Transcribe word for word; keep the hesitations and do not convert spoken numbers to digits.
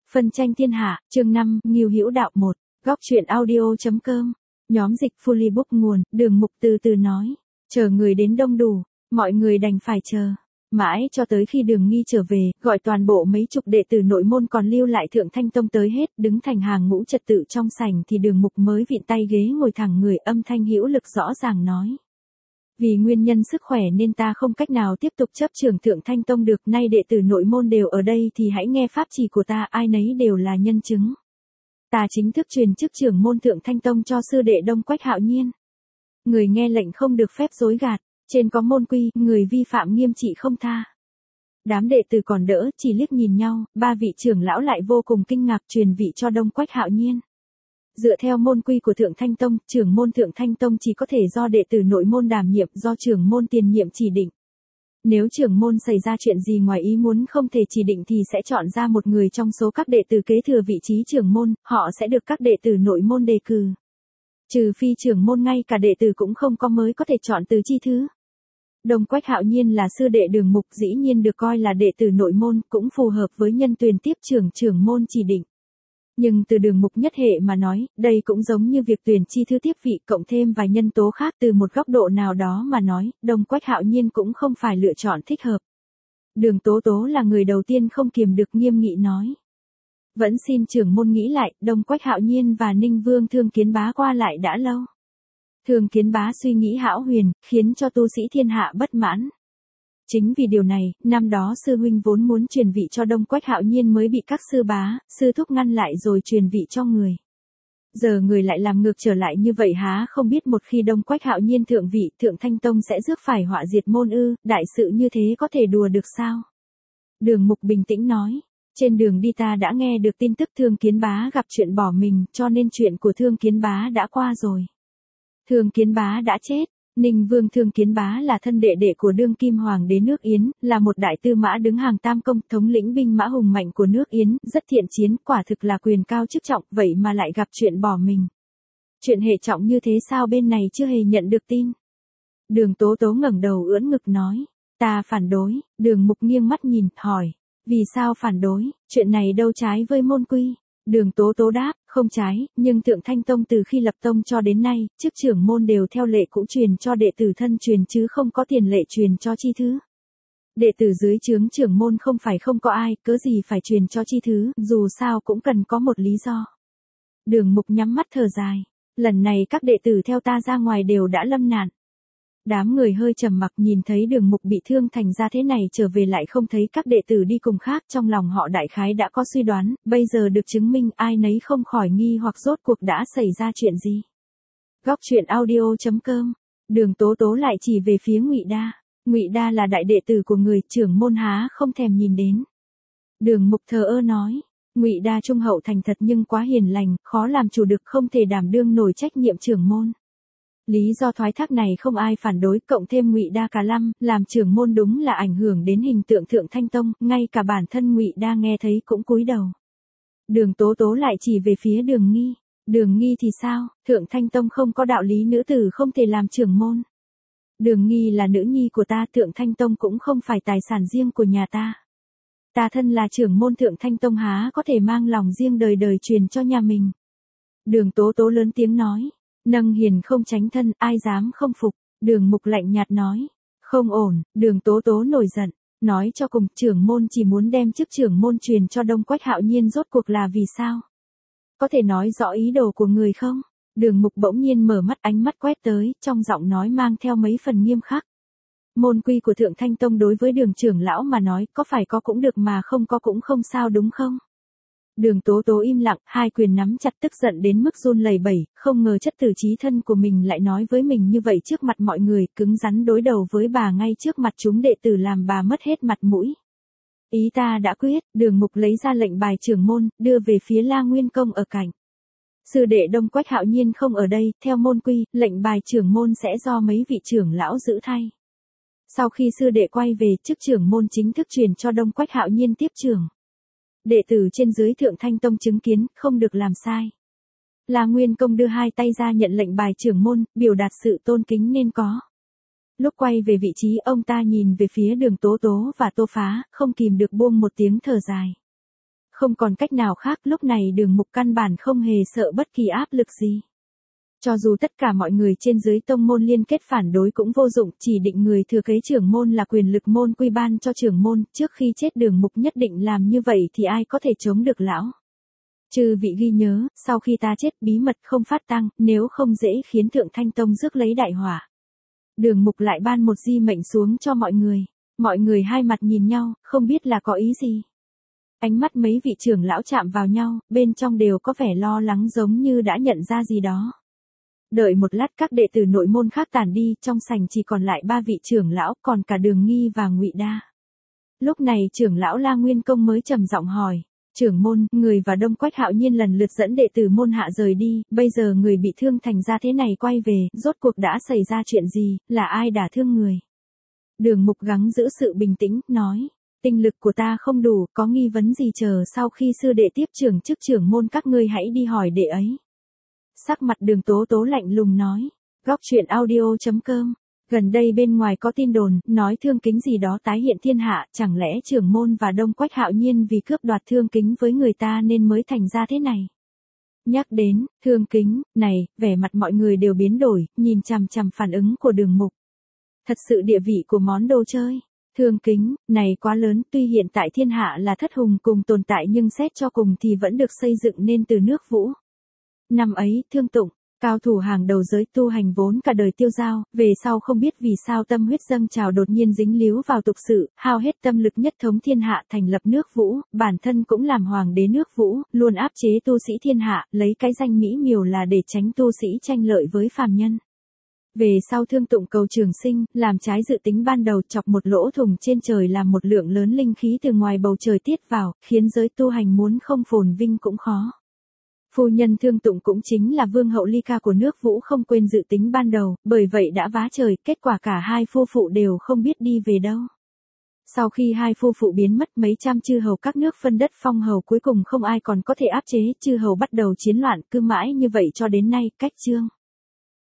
Phân tranh thiên hạ, chương năm, Ngưu Hữu Đạo một, góc truyện audio.com, nhóm dịch Fullybook nguồn, Đường Mục từ từ nói, chờ người đến đông đủ, mọi người đành phải chờ. Mãi cho tới khi Đường Nghi trở về, gọi toàn bộ mấy chục đệ tử nội môn còn lưu lại Thượng Thanh Tông tới hết, đứng thành hàng ngũ trật tự trong sảnh thì Đường Mục mới vịn tay ghế ngồi thẳng người, âm thanh hữu lực rõ ràng nói. Vì nguyên nhân sức khỏe nên ta không cách nào tiếp tục chấp trưởng Thượng Thanh Tông được, nay đệ tử nội môn đều ở đây thì hãy nghe pháp chỉ của ta, ai nấy đều là nhân chứng. Ta chính thức truyền chức trưởng môn Thượng Thanh Tông cho sư đệ Đông Quách Hạo Nhiên. Người nghe lệnh không được phép dối gạt, trên có môn quy, người vi phạm nghiêm trị không tha. Đám đệ tử còn đỡ, chỉ liếc nhìn nhau, ba vị trưởng lão lại vô cùng kinh ngạc truyền vị cho Đông Quách Hạo Nhiên. Dựa theo môn quy của Thượng Thanh Tông, trưởng môn Thượng Thanh Tông chỉ có thể do đệ tử nội môn đảm nhiệm, do trưởng môn tiền nhiệm chỉ định. Nếu trưởng môn xảy ra chuyện gì ngoài ý muốn không thể chỉ định thì sẽ chọn ra một người trong số các đệ tử kế thừa vị trí trưởng môn, họ sẽ được các đệ tử nội môn đề cử. Trừ phi trưởng môn ngay cả đệ tử cũng không có mới có thể chọn từ chi thứ. Đông Quách Hạo Nhiên là sư đệ Đường Mục, dĩ nhiên được coi là đệ tử nội môn, cũng phù hợp với nhân tuyển tiếp trưởng trưởng môn chỉ định. Nhưng từ Đường Mục nhất hệ mà nói, đây cũng giống như việc tuyển chi thư tiếp vị cộng thêm vài nhân tố khác, từ một góc độ nào đó mà nói, Đông Quách Hạo Nhiên cũng không phải lựa chọn thích hợp. Đường Tố Tố là người đầu tiên không kiềm được nghiêm nghị nói. Vẫn xin trưởng môn nghĩ lại, Đông Quách Hạo Nhiên và Ninh Vương Thương Kiến Bá qua lại đã lâu. Thương Kiến Bá suy nghĩ hão huyền, khiến cho tu sĩ thiên hạ bất mãn. Chính vì điều này, năm đó sư huynh vốn muốn truyền vị cho Đông Quách Hạo Nhiên mới bị các sư bá, sư thúc ngăn lại rồi truyền vị cho người. Giờ người lại làm ngược trở lại như vậy há không biết một khi Đông Quách Hạo Nhiên thượng vị, Thượng Thanh Tông sẽ rước phải họa diệt môn ư, đại sự như thế có thể đùa được sao? Đường Mục bình tĩnh nói, trên đường đi ta đã nghe được tin tức Thương Kiến Bá gặp chuyện bỏ mình, cho nên chuyện của Thương Kiến Bá đã qua rồi. Thương Kiến Bá đã chết. Ninh Vương Thương Kiến Bá là thân đệ đệ của đương kim hoàng đế nước Yến, là một đại tư mã đứng hàng tam công, thống lĩnh binh mã hùng mạnh của nước Yến, rất thiện chiến, quả thực là quyền cao chức trọng, vậy mà lại gặp chuyện bỏ mình. Chuyện hệ trọng như thế sao bên này chưa hề nhận được tin? Đường Tố Tố ngẩng đầu ưỡn ngực nói, ta phản đối. Đường Mục nghiêng mắt nhìn, hỏi, vì sao phản đối, chuyện này đâu trái với môn quy? Đường Tố Tố đáp, không trái, nhưng Thượng Thanh Tông từ khi lập tông cho đến nay, chức trưởng môn đều theo lệ cũ truyền cho đệ tử thân truyền chứ không có tiền lệ truyền cho chi thứ. Đệ tử dưới trướng trưởng môn không phải không có ai, cớ gì phải truyền cho chi thứ, dù sao cũng cần có một lý do. Đường Mục nhắm mắt thở dài, lần này các đệ tử theo ta ra ngoài đều đã lâm nạn. Đám người hơi trầm mặc nhìn thấy Đường Mục bị thương thành ra thế này trở về lại không thấy các đệ tử đi cùng khác, trong lòng họ đại khái đã có suy đoán, bây giờ được chứng minh ai nấy không khỏi nghi hoặc rốt cuộc đã xảy ra chuyện gì. Góc truyện audio.com, Đường Tố Tố lại chỉ về phía Ngụy Đa. Ngụy Đa là đại đệ tử của người, trưởng môn há không thèm nhìn đến. Đường Mục thờ ơ nói, Ngụy Đa trung hậu thành thật nhưng quá hiền lành, khó làm chủ được, không thể đảm đương nổi trách nhiệm trưởng môn. Lý do thoái thác này không ai phản đối, cộng thêm Ngụy Đa cả lâm, làm trưởng môn đúng là ảnh hưởng đến hình tượng Thượng Thanh Tông, ngay cả bản thân Ngụy Đa nghe thấy cũng cúi đầu. Đường Tố Tố lại chỉ về phía Đường Nghi. Đường Nghi thì sao, Thượng Thanh Tông không có đạo lý nữ tử không thể làm trưởng môn. Đường Nghi là nữ nhi của ta, Thượng Thanh Tông cũng không phải tài sản riêng của nhà ta. Ta thân là trưởng môn Thượng Thanh Tông há có thể mang lòng riêng đời đời truyền cho nhà mình. Đường Tố Tố lớn tiếng nói. Nâng hiền không tránh thân, ai dám không phục. Đường Mục lạnh nhạt nói, không ổn. Đường Tố Tố nổi giận, nói cho cùng, trưởng môn chỉ muốn đem chức trưởng môn truyền cho Đông Quách Hạo Nhiên, rốt cuộc là vì sao? Có thể nói rõ ý đồ của người không? Đường Mục bỗng nhiên mở mắt, ánh mắt quét tới, trong giọng nói mang theo mấy phần nghiêm khắc. Môn quy của Thượng Thanh Tông đối với Đường trưởng lão mà nói, có phải có cũng được mà không có cũng không sao đúng không? Đường Tố Tố im lặng, hai quyền nắm chặt, tức giận đến mức run lẩy bẩy, không ngờ chất tử chí thân của mình lại nói với mình như vậy trước mặt mọi người, cứng rắn đối đầu với bà ngay trước mặt chúng đệ tử làm bà mất hết mặt mũi. Ý ta đã quyết. Đường Mục lấy ra lệnh bài trưởng môn, đưa về phía La Nguyên Công ở cạnh. Sư đệ Đông Quách Hạo Nhiên không ở đây, theo môn quy, lệnh bài trưởng môn sẽ do mấy vị trưởng lão giữ thay. Sau khi sư đệ quay về, chức trưởng môn chính thức truyền cho Đông Quách Hạo Nhiên tiếp trưởng. Đệ tử trên dưới Thượng Thanh Tông chứng kiến, không được làm sai. La Nguyên Công đưa hai tay ra nhận lệnh bài trưởng môn, biểu đạt sự tôn kính nên có. Lúc quay về vị trí, ông ta nhìn về phía Đường Tố Tố và Tô Phá, không kìm được buông một tiếng thở dài. Không còn cách nào khác, lúc này Đường Mục căn bản không hề sợ bất kỳ áp lực gì. Cho dù tất cả mọi người trên dưới tông môn liên kết phản đối cũng vô dụng, chỉ định người thừa kế trưởng môn là quyền lực môn quy ban cho trưởng môn, trước khi chết Đường Mục nhất định làm như vậy thì ai có thể chống được lão. Chư vị ghi nhớ, sau khi ta chết bí mật không phát tăng, nếu không dễ khiến Thượng Thanh Tông rước lấy đại họa. Đường Mục lại ban một di mệnh xuống cho mọi người. Mọi người hai mặt nhìn nhau, không biết là có ý gì. Ánh mắt mấy vị trưởng lão chạm vào nhau, bên trong đều có vẻ lo lắng giống như đã nhận ra gì đó. Đợi một lát các đệ tử nội môn khác tản đi, trong sảnh chỉ còn lại ba vị trưởng lão, còn cả Đường Nghi và Ngụy Đa. Lúc này trưởng lão La Nguyên Công mới trầm giọng hỏi, trưởng môn, người và Đông Quách Hạo Nhiên lần lượt dẫn đệ tử môn hạ rời đi, bây giờ người bị thương thành ra thế này quay về, rốt cuộc đã xảy ra chuyện gì, là ai đả thương người? Đường Mục gắng giữ sự bình tĩnh, nói, tinh lực của ta không đủ, có nghi vấn gì chờ sau khi sư đệ tiếp trưởng chức trưởng môn các ngươi hãy đi hỏi đệ ấy. Sắc mặt Đường Tố Tố lạnh lùng nói, góc truyện audio chấm com, gần đây bên ngoài có tin đồn, nói Thương Kính gì đó tái hiện thiên hạ, chẳng lẽ trưởng môn và Đông Quách Hạo Nhiên vì cướp đoạt Thương Kính với người ta nên mới thành ra thế này. Nhắc đến, Thương Kính, này, vẻ mặt mọi người đều biến đổi, nhìn chằm chằm phản ứng của Đường Mục. Thật sự địa vị của món đồ chơi. Thương Kính, này quá lớn, tuy hiện tại thiên hạ là thất hùng cùng tồn tại nhưng xét cho cùng thì vẫn được xây dựng nên từ nước Vũ. Năm ấy, Thương Tụng, cao thủ hàng đầu giới tu hành vốn cả đời tiêu dao, về sau không biết vì sao tâm huyết dâng trào đột nhiên dính líu vào tục sự, hao hết tâm lực nhất thống thiên hạ thành lập nước Vũ, bản thân cũng làm hoàng đế nước Vũ, luôn áp chế tu sĩ thiên hạ, lấy cái danh mỹ miều là để tránh tu sĩ tranh lợi với phàm nhân. Về sau Thương Tụng cầu trường sinh, làm trái dự tính ban đầu chọc một lỗ thủng trên trời làm một lượng lớn linh khí từ ngoài bầu trời tiết vào, khiến giới tu hành muốn không phồn vinh cũng khó. Phu nhân Thương Tụng cũng chính là vương hậu Ly Ca của nước Vũ không quên dự tính ban đầu, bởi vậy đã vá trời, kết quả cả hai phu phụ đều không biết đi về đâu. Sau khi hai phu phụ biến mất mấy trăm chư hầu các nước phân đất phong hầu cuối cùng không ai còn có thể áp chế, chư hầu bắt đầu chiến loạn, cứ mãi như vậy cho đến nay, cách chương.